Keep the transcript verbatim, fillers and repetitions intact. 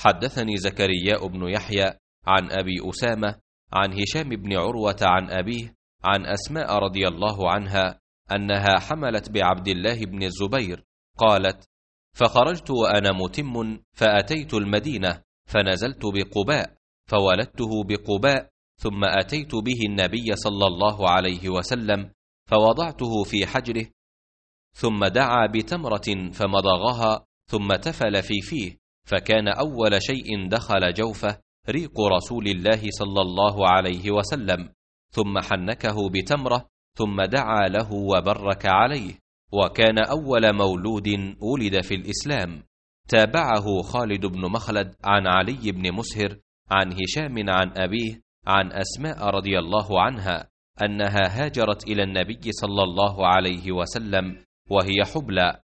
حدثني زكريا بن يحيى عن أبي أسامة عن هشام بن عروة عن أبيه عن أسماء رضي الله عنها أنها حملت بعبد الله بن الزبير. قالت: فخرجت وأنا متم فأتيت المدينة فنزلت بقباء فولدته بقباء، ثم أتيت به النبي صلى الله عليه وسلم فوضعته في حجره، ثم دعا بتمرة فمضغها ثم تفل في فيه، فكان أول شيء دخل جوفه ريق رسول الله صلى الله عليه وسلم، ثم حنكه بتمرة ثم دعا له وبرك عليه، وكان أول مولود ولد في الإسلام. تابعه خالد بن مخلد عن علي بن مسهر عن هشام عن أبيه عن أسماء رضي الله عنها أنها هاجرت إلى النبي صلى الله عليه وسلم وهي حبلى،